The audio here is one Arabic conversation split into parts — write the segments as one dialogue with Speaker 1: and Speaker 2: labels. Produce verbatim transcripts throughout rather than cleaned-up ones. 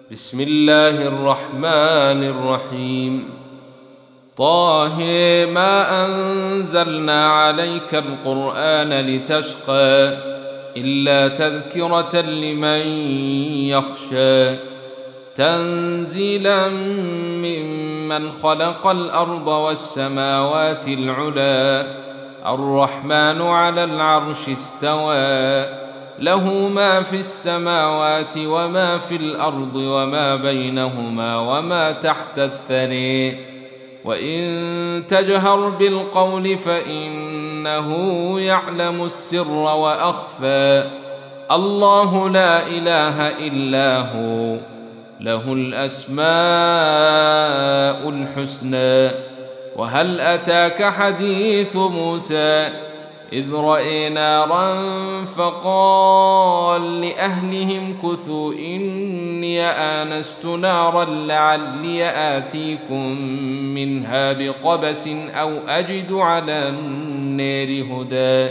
Speaker 1: بسم الله الرحمن الرحيم. طه ما أنزلنا عليك القرآن لتشقى إلا تذكرة لمن يخشى تنزيلا ممن خلق الأرض والسماوات العلى الرحمن على العرش استوى له ما في السماوات وما في الأرض وما بينهما وما تحت الثرى وإن تجهر بالقول فإنه يعلم السر وأخفى الله لا إله إلا هو له الأسماء الحسنى. وهل أتاك حديث موسى إذ رأى نارا فقال لأهلهم كثوا إني آنست نارا لعلي آتيكم منها بقبس أو أجد على النار هدى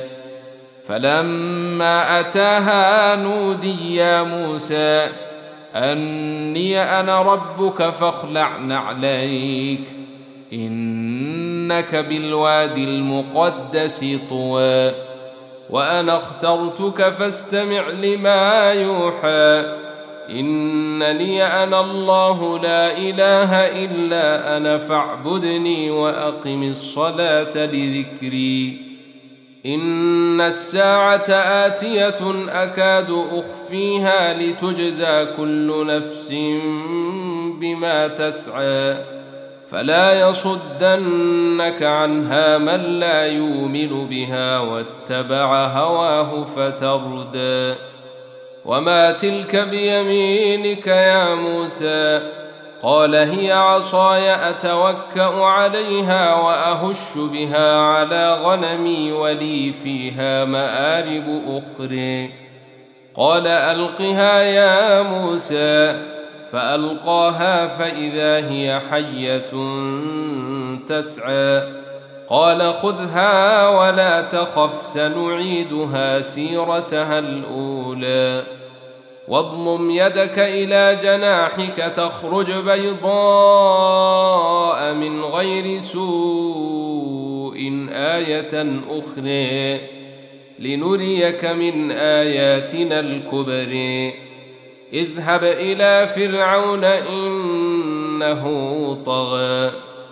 Speaker 1: فلما أتاها نودي يا موسى أني أنا ربك فاخلع نعليك إنك بالوادي المقدس طوى وأنا اخترتك فاستمع لما يوحى إنني أنا الله لا إله إلا أنا فاعبدني وأقم الصلاة لذكري إن الساعة آتية أكاد أخفيها لتجزى كل نفس بما تسعى فلا يصدنك عنها من لا يؤمن بها واتبع هواه فتردى. وما تلك بيمينك يا موسى قال هي عصاي أتوكأ عليها وأهش بها على غنمي ولي فيها مآرب أخرى قال ألقها يا موسى فألقاها فإذا هي حية تسعى قال خذها ولا تخف سنعيدها سيرتها الأولى واضمم يدك إلى جناحك تخرج بيضاء من غير سوء آية أخرى لنريك من آياتنا الكبرى اذهب إلى فرعون إنه طغى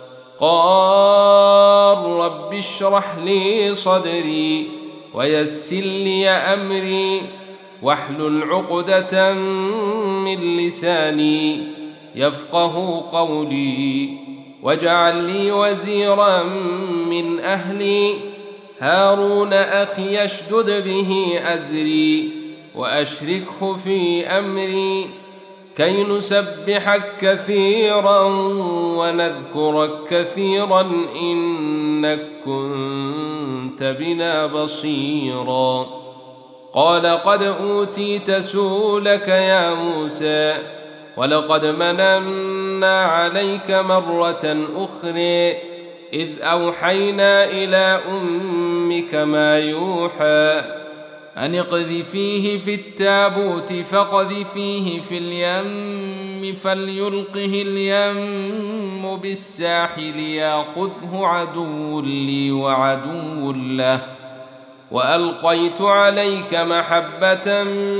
Speaker 1: قال رب اشرح لي صدري ويسر لي أمري واحلل عقدة من لساني يفقه قولي واجعل لي وزيرا من أهلي هارون أخي اشدد به أزري وأشركه في أمري كي نسبحك كثيرا ونذكرك كثيرا إنك كنت بنا بصيرا قال قد أوتيت سؤلك يا موسى ولقد مننا عليك مرة أخرى إذ أوحينا إلى أمك ما يوحى أن اقذفيه في التابوت فاقذفيه في اليم فليلقه اليم بالساحل ياخذه عدو لي وعدو له وألقيت عليك محبة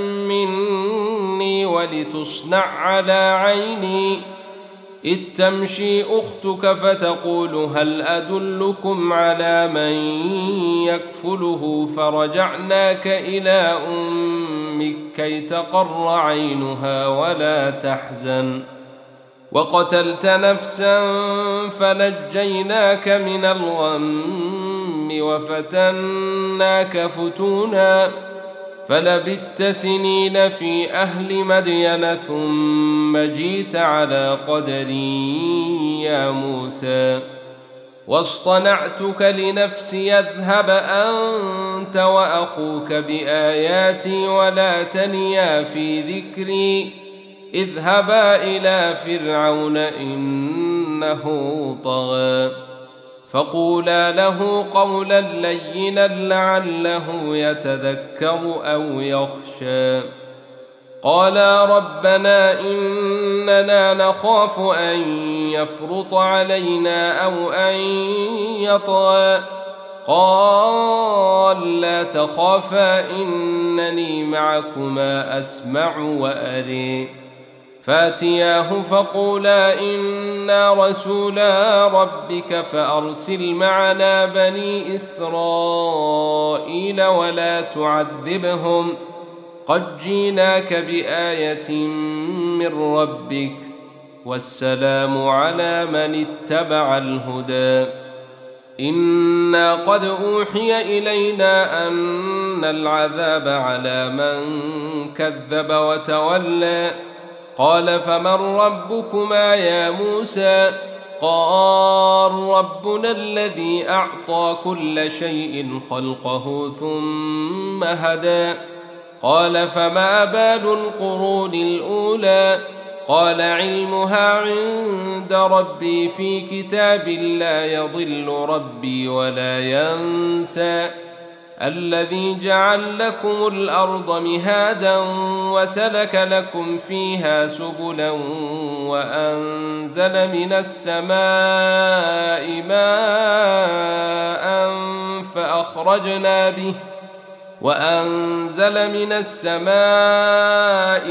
Speaker 1: مني ولتصنع على عيني إذ تمشي أختك فتقول هل أدلكم على من يكفله فرجعناك إلى أمك كي تقر عينها ولا تحزن وقتلت نفسا فنجيناك من الغم وفتناك فتونا فلبثت سنين في أهل مدين ثم جيت على قدري يا موسى واصطنعتك لنفسي اذهب أنت وأخوك بآياتي ولا تنيا في ذكري اذهبا إلى فرعون إنه طغى فقولا له قولا لينا لعله يتذكر أو يخشى قالا ربنا إننا نخاف أن يفرط علينا أو أن يطغى قال لا تخافا إنني معكما أسمع وأري فاتياه فقولا إنا رسولا ربك فأرسل معنا بني إسرائيل ولا تعذبهم قد جيناك بآية من ربك والسلام على من اتبع الهدى إنا قد أوحي إلينا أن العذاب على من كذب وتولى قال فمن ربكما يا موسى قال ربنا الذي أعطى كل شيء خلقه ثم هدى قال فما بال القرون الأولى قال علمها عند ربي في كتاب لا يضل ربي ولا ينسى الذي جعل لكم الأرض مهادا وسلك لكم فيها سبلا وأنزل من السماء ماء فأخرجنا به وأنزل من السماء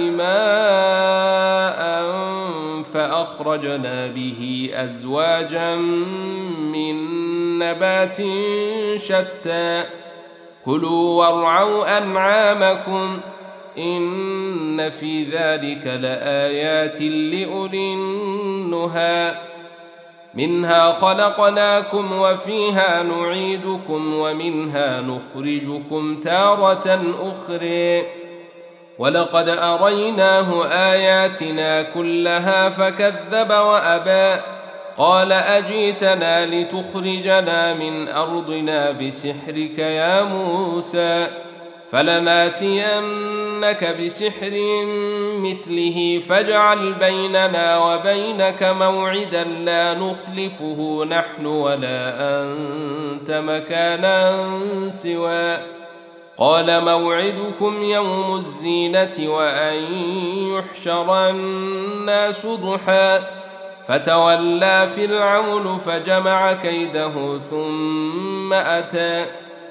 Speaker 1: ماء فأخرجنا به أزواجا من نبات شتى كلوا وارعوا أنعامكم إن في ذلك لآيات لأولي النهى منها خلقناكم وفيها نعيدكم ومنها نخرجكم تارة أخرى ولقد أريناه آياتنا كلها فكذب وأبى قال أجيتنا لتخرجنا من أرضنا بسحرك يا موسى فلناتينك بسحر مثله فاجعل بيننا وبينك موعدا لا نخلفه نحن ولا أنت مكانا سوى قال موعدكم يوم الزينة وأن يحشر الناس ضحى فتولى فرعون فجمع كيده ثم أتى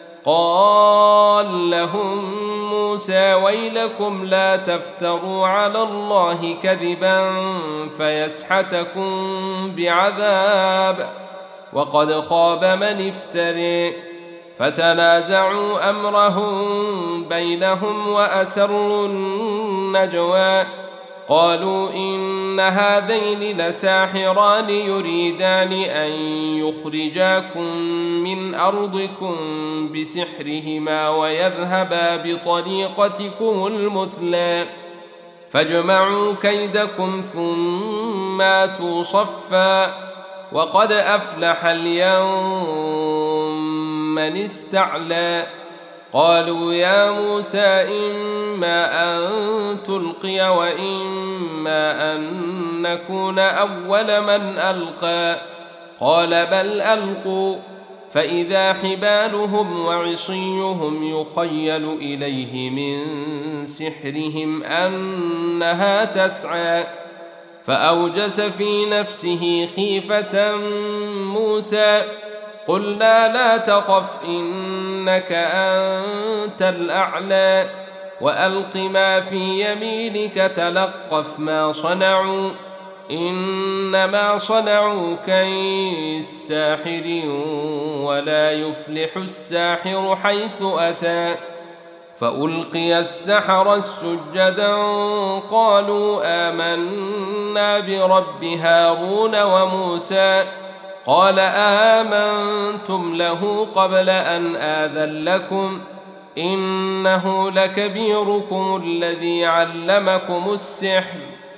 Speaker 1: قال لهم موسى ويلكم لا تفتروا على الله كذبا فيسحتكم بعذاب وقد خاب من افتري فتنازعوا أمرهم بينهم وأسروا النجوى قالوا إن هذين لساحران يريدان أن يخرجاكم من أرضكم بسحرهما ويذهبا بطريقتكم المثلى فاجمعوا كيدكم ثم آتوا صفا وقد أفلح اليوم من استعلى قالوا يا موسى إما أن تلقي وإما أن نكون أول من ألقى قال بل ألقوا فإذا حبالهم وعصيهم يخيل إليه من سحرهم أنها تسعى فأوجس في نفسه خيفة موسى قلنا لا تخف إنك أنت الأعلى وألق ما في يمينك تلقف ما صنعوا إنما صنعوا كيد ساحر ولا يفلح الساحر حيث أتى فألقي السحرة سجدا قالوا آمنا برب هارون وموسى قال آمنتم له قبل أن آذن لكم إنه لكبيركم الذي علمكم السحر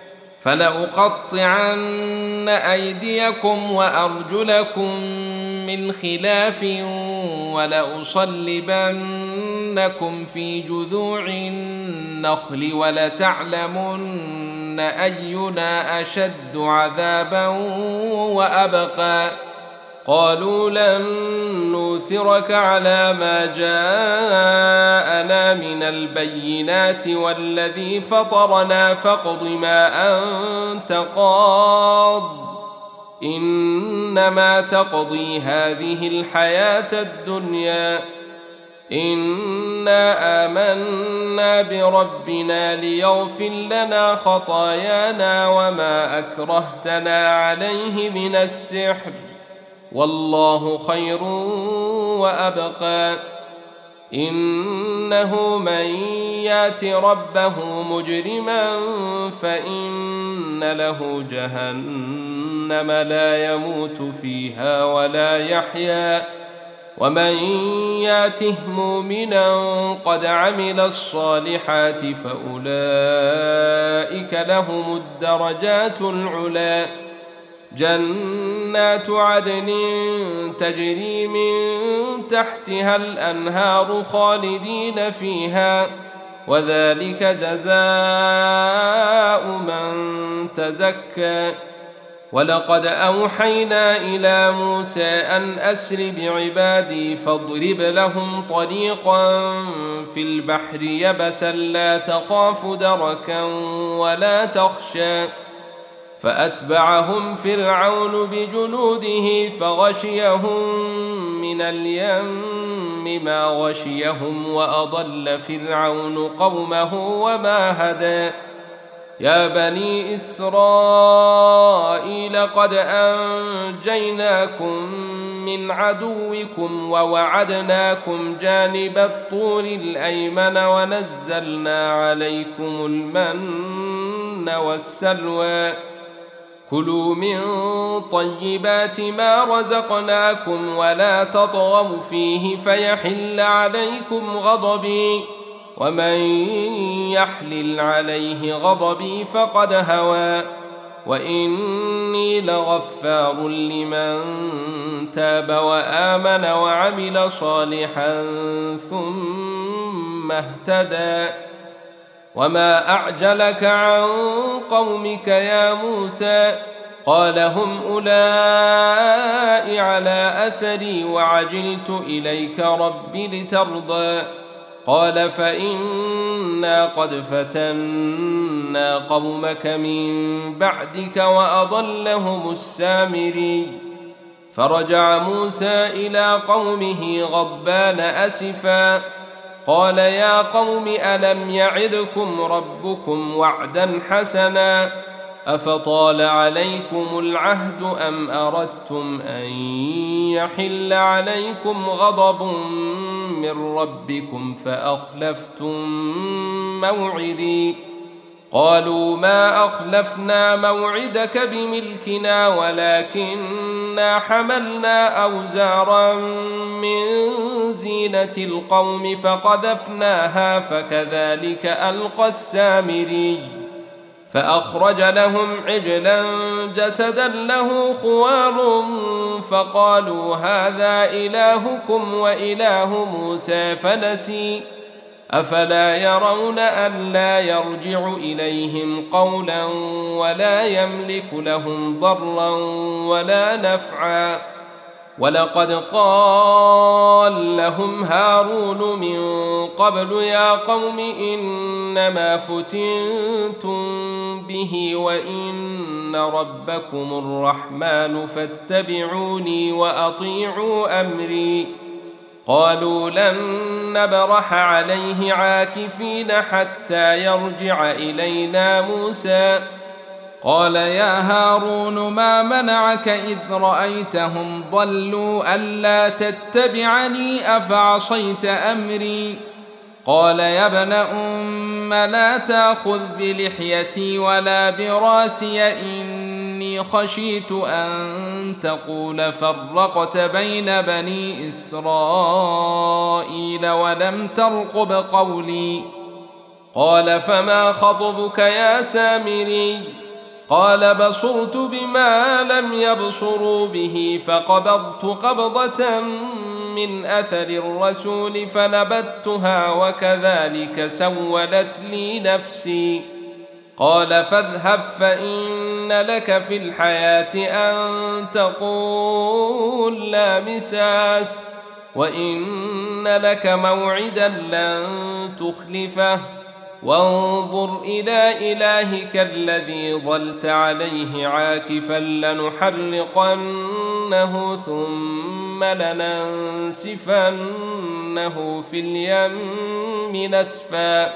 Speaker 1: فلأقطعن أيديكم وأرجلكم من خلاف ولأصلبنكم في جذوع النخل ولتعلمن أينا أشد عذابا وأبقى قالوا لن نؤثرك على ما جاءنا من البينات والذي فطرنا فاقض ما أنت قاض إنما تقضي هذه الحياة الدنيا إنا آمنا بربنا ليغفر لنا خطايانا وما أكرهتنا عليه من السحر والله خير وأبقى إنه من يات ربه مجرما فإن له جهنم لا يموت فيها ولا يحيا ومن ياته مؤمنا قد عمل الصالحات فأولئك لهم الدرجات العلى جنات عدن تجري من تحتها الأنهار خالدين فيها وذلك جزاء من تزكى ولقد أوحينا إلى موسى أن أسر بعبادي فاضرب لهم طريقا في البحر يبسا لا تخاف دركا ولا تخشى فأتبعهم فرعون بجنوده فغشيهم من اليم ما غشيهم وأضل فرعون قومه وما هدى يا بني إسرائيل قد أنجيناكم من عدوكم ووعدناكم جانب الطور الأيمن ونزلنا عليكم المن والسلوى كلوا من طيبات ما رزقناكم ولا تطغوا فيه فيحل عليكم غضبي ومن يحلل عليه غضبي فقد هوى وإني لغفار لمن تاب وآمن وعمل صالحا ثم اهتدى وما أعجلك عن قومك يا موسى قال هم أولئك على أثري وعجلت إليك رب لترضى قال فإنا قد فتنا قومك من بعدك وأضلهم السامري فرجع موسى إلى قومه غضبان أسفا قال يا قوم ألم يعدكم ربكم وعدا حسنا أفطال عليكم العهد أم أردتم أن يحل عليكم غضب من ربكم فأخلفتم موعدي قالوا ما أخلفنا موعدك بملكنا ولكننا حملنا أوزارا من زينة القوم فقذفناها فكذلك ألقى السامري فأخرج لهم عجلا جسدا له خوار فقالوا هذا إلهكم وإله موسى فنسي أفلا يرون ألا يرجع إليهم قولا ولا يملك لهم ضرا ولا نفعا ولقد قال لهم هارون من قبل يا قوم إنما فتنتم به وإن ربكم الرحمن فاتبعوني وأطيعوا أمري قالوا لن نبرح عليه عاكفين حتى يرجع إلينا موسى قال يا هارون ما منعك إذ رأيتهم ضلوا ألا تتبعني أفعصيت أمري قال يا ابن أم لا تأخذ بلحيتي ولا براسي إني خشيت أن تقول فرقت بين بني إسرائيل ولم ترقب قولي قال فما خطبك يا سامري قال بصرت بما لم يبصروا به فقبضت قبضة من أثر الرسول فنبذتها وكذلك سولت لي نفسي قال فاذهب فإن لك في الحياة أن تقول لا مساس وإن لك موعدا لن تخلفه وانظر إلى إلهك الذي ظلت عليه عاكفا لنحرقنه ثم لننسفنه في اليم نسفا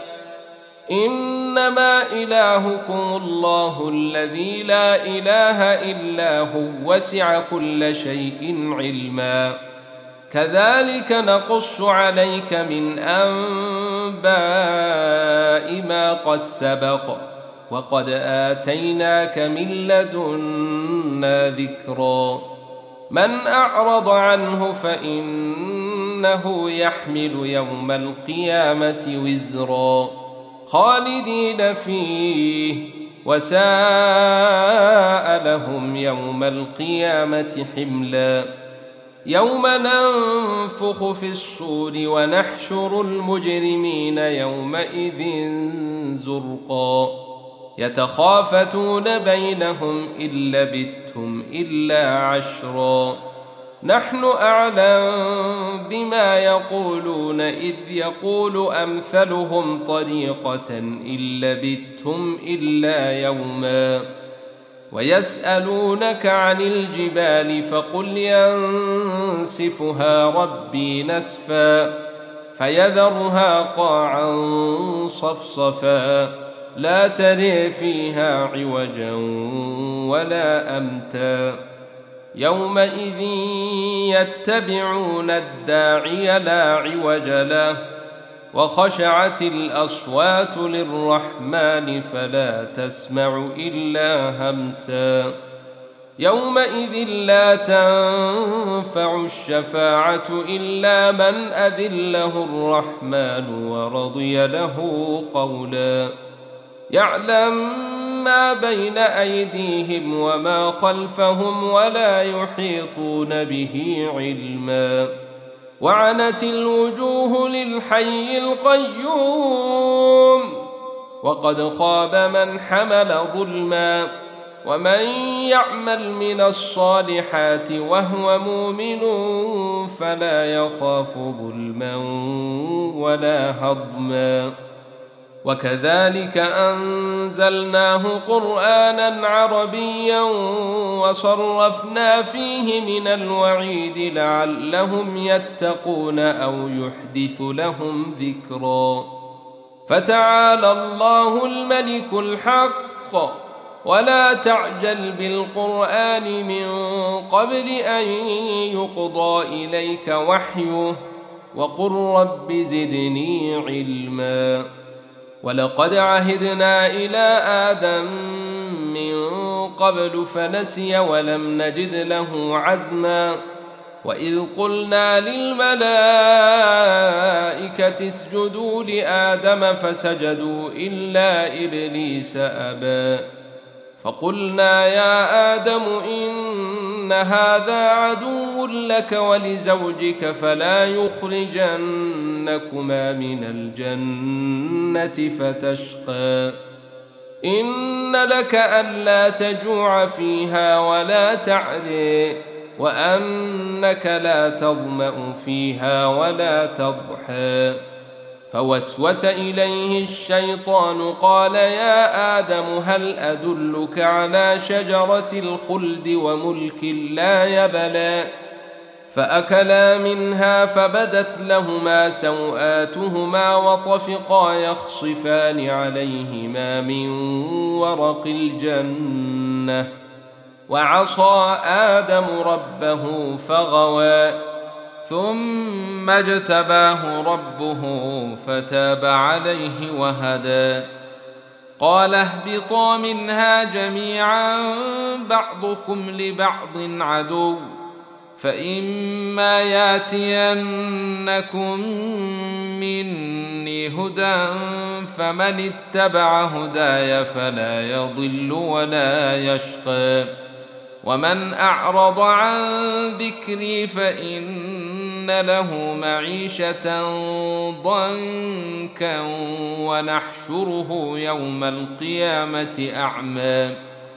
Speaker 1: إنما إلهكم الله الذي لا إله إلا هو وسع كل شيء علما كذلك نقص عليك من أنباء ما قد سبق وقد آتيناك من لدنا ذكرا من أعرض عنه فإنه يحمل يوم القيامة وزرا خالدين فيه وساء لهم يوم القيامة حملا يوم ننفخ في الصور ونحشر المجرمين يومئذ زرقا يتخافتون بينهم إن لبثتم إلا عشرا نحن أعلم بما يقولون إذ يقول أمثلهم طريقة إن لبثتم إلا يوما ويسألونك عن الجبال فقل ينسفها ربي نسفا فيذرها قاعا صفصفا لا تري فيها عوجا ولا أمتا يومئذ يتبعون الداعي لا عوج له وخشعت الأصوات للرحمن فلا تسمع إلا همسا يومئذ لا تنفع الشفاعة إلا من أذن له الرحمن ورضي له قولا يعلم ما بين أيديهم وما خلفهم ولا يحيطون به علما وعنت الوجوه للحي القيوم وقد خاب من حمل ظلما ومن يعمل من الصالحات وهو مؤمن فلا يخاف ظلما ولا هضما وكذلك أنزلناه قرآنا عربيا وصرفنا فيه من الوعيد لعلهم يتقون أو يحدث لهم ذكرا فتعالى الله الملك الحق ولا تعجل بالقرآن من قبل أن يقضى إليك وحيه وقل رب زدني علما ولقد عهدنا إلى آدم من قبل فنسي ولم نجد له عزما وإذ قلنا للملائكة اسجدوا لآدم فسجدوا إلا إبليس أبى فقلنا يا آدم إن هذا عدو لك ولزوجك فلا يخرجنكما من الجنة فتشقى إن لك ألا تجوع فيها ولا تعري وأنك لا تظمأ فيها ولا تضحى فوسوس إليه الشيطان قال يا آدم هل أدلك على شجرة الخلد وملك لا يبلى فأكلا منها فبدت لهما سوآتهما وطفقا يخصفان عليهما من ورق الجنة وعصى آدم ربه فغوى ثم اجتباه ربه فتاب عليه وهدى قال اهبطا منها جميعا بعضكم لبعض عدو فإما ياتينكم مني هدى فمن اتبع هداي فلا يضل ولا يشقى ومن أعرض عن ذكري فإن له معيشة ضنكا ونحشره يوم القيامة أعمى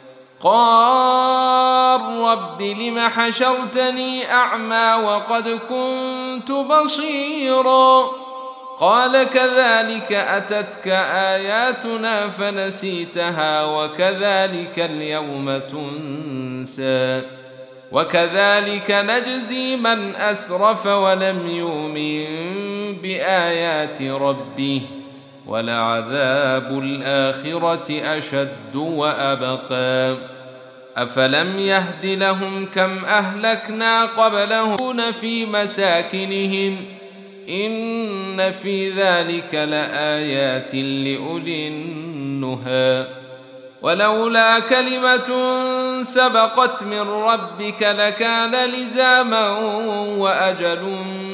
Speaker 1: قال رب لم حشرتني أعمى وقد كنت بصيرا قال كذلك أتتك آياتنا فنسيتها وكذلك اليوم تنسى وكذلك نجزي من أسرف ولم يؤمن بآيات ربه ولعذاب الآخرة أشد وأبقى أفلم يهد لهم كم أهلكنا قبلهم في مساكنهم إن في ذلك لآيات لأولي النهى ولولا كلمة سبقت من ربك لكان لزاما وأجل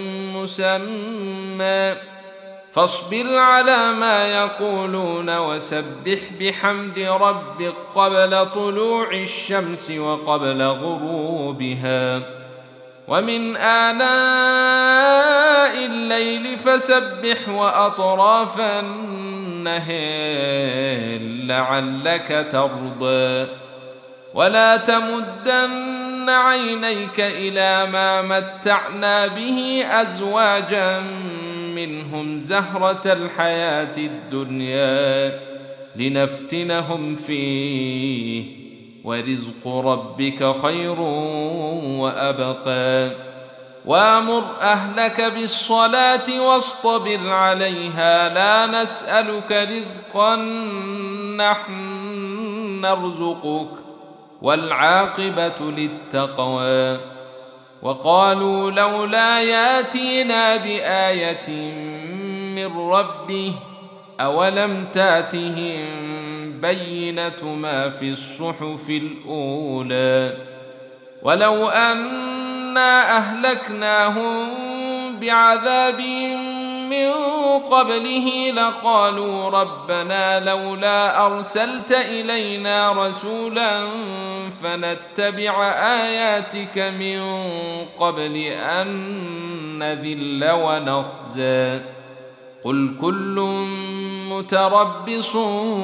Speaker 1: مسمى فاصبر على ما يقولون وسبح بحمد ربك قبل طلوع الشمس وقبل غروبها ومن آناء الليل فسبح وأطراف النهار لعلك ترضى ولا تمدن عينيك إلى ما متعنا به أزواجا منهم زهرة الحياة الدنيا لنفتنهم فيه ورزق ربك خير وأبقى وامر أهلك بالصلاة واصطبر عليها لا نسألك رزقا نحن نرزقك والعاقبة للتقوى وقالوا لولا ياتينا بآية من ربه أولم تاتهم بينة ما في الصحف الأولى ولو أنا أهلكناهم بعذاب من قبله لقالوا ربنا لولا أرسلت إلينا رسولا فنتبع آياتك من قبل أن نذل ونخزى قل كل متربص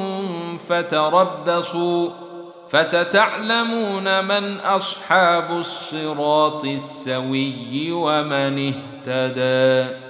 Speaker 1: فتربصوا فستعلمون من أصحاب الصراط السوي ومن اهتدى.